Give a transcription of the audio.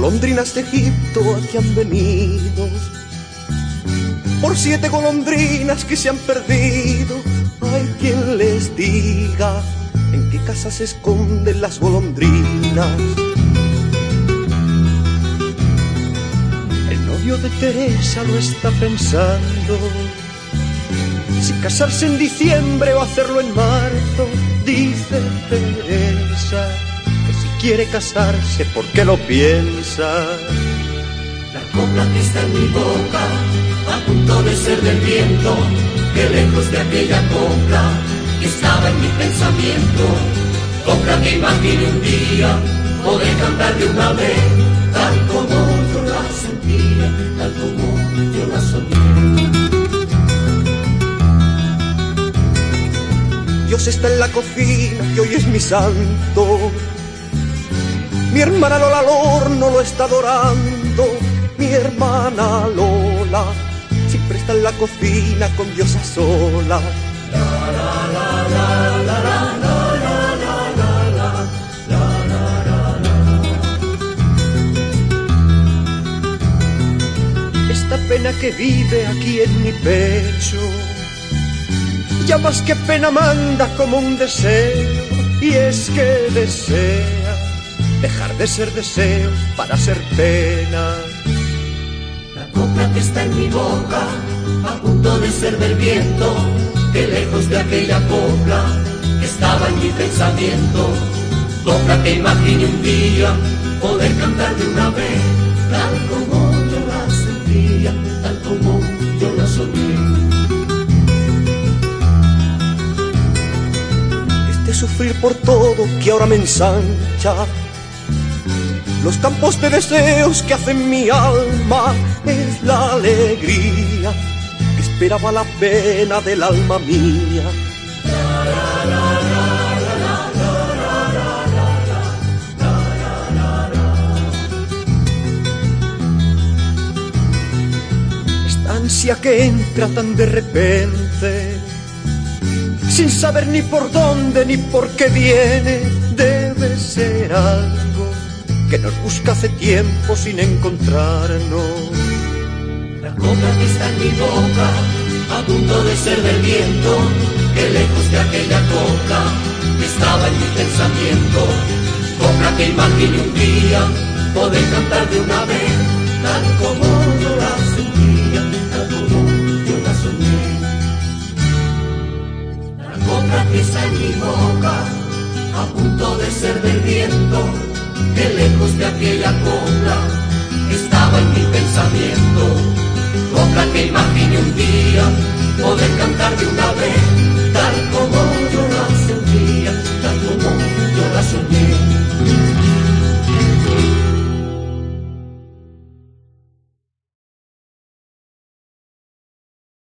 golondrinas de Egipto aquí han venido, por 7 golondrinas que se han perdido. Hay quien les diga en qué casa se esconden las golondrinas. El novio de Teresa lo está pensando, si casarse en diciembre o hacerlo en marzo. Dice Teresa que si quiere casarse, ¿por qué lo piensa? La copla que está en mi boca, a punto de ser del viento, que lejos de aquella copla que estaba en mi pensamiento. Copla que imaginé un día poder cantar de una vez, tal como yo la sentía, tal como yo la soñé. Dios está en la cocina y hoy es mi santo. Mi hermana Lola al horno lo está adorando. Mi hermana Lola siempre está en la cocina con Dios a sola. Esta pena que vive aquí en mi pecho, ya más que pena manda como un deseo, y es que desea dejar de ser deseo para ser pena. La copla que está en mi boca, a punto de ser del viento, que lejos de aquella copla que estaba en mi pensamiento. Copla que imaginé un día poder cantar de una vez, tal como yo la sentía, tal como yo la soñé. Sufrir por todo que ahora me ensancha, los campos de deseos que hacen mi alma, es la alegría que esperaba la pena del alma mía. Esta ansia que entra tan de repente, sin saber ni por dónde ni por qué viene, debe ser algo que nos busca hace tiempo sin encontrarnos. La copla que está en mi boca, a punto de ser del viento, que lejos de aquella copla que estaba en mi pensamiento. Copla que imaginé un día poder cantar de una vez, tal como yo la sentía, tal como yo la soñé. Copla que está en mi boca, a punto de ser del viento, que lejos de aquella copla estaba en mi pensamiento. Copla que imaginé un día poder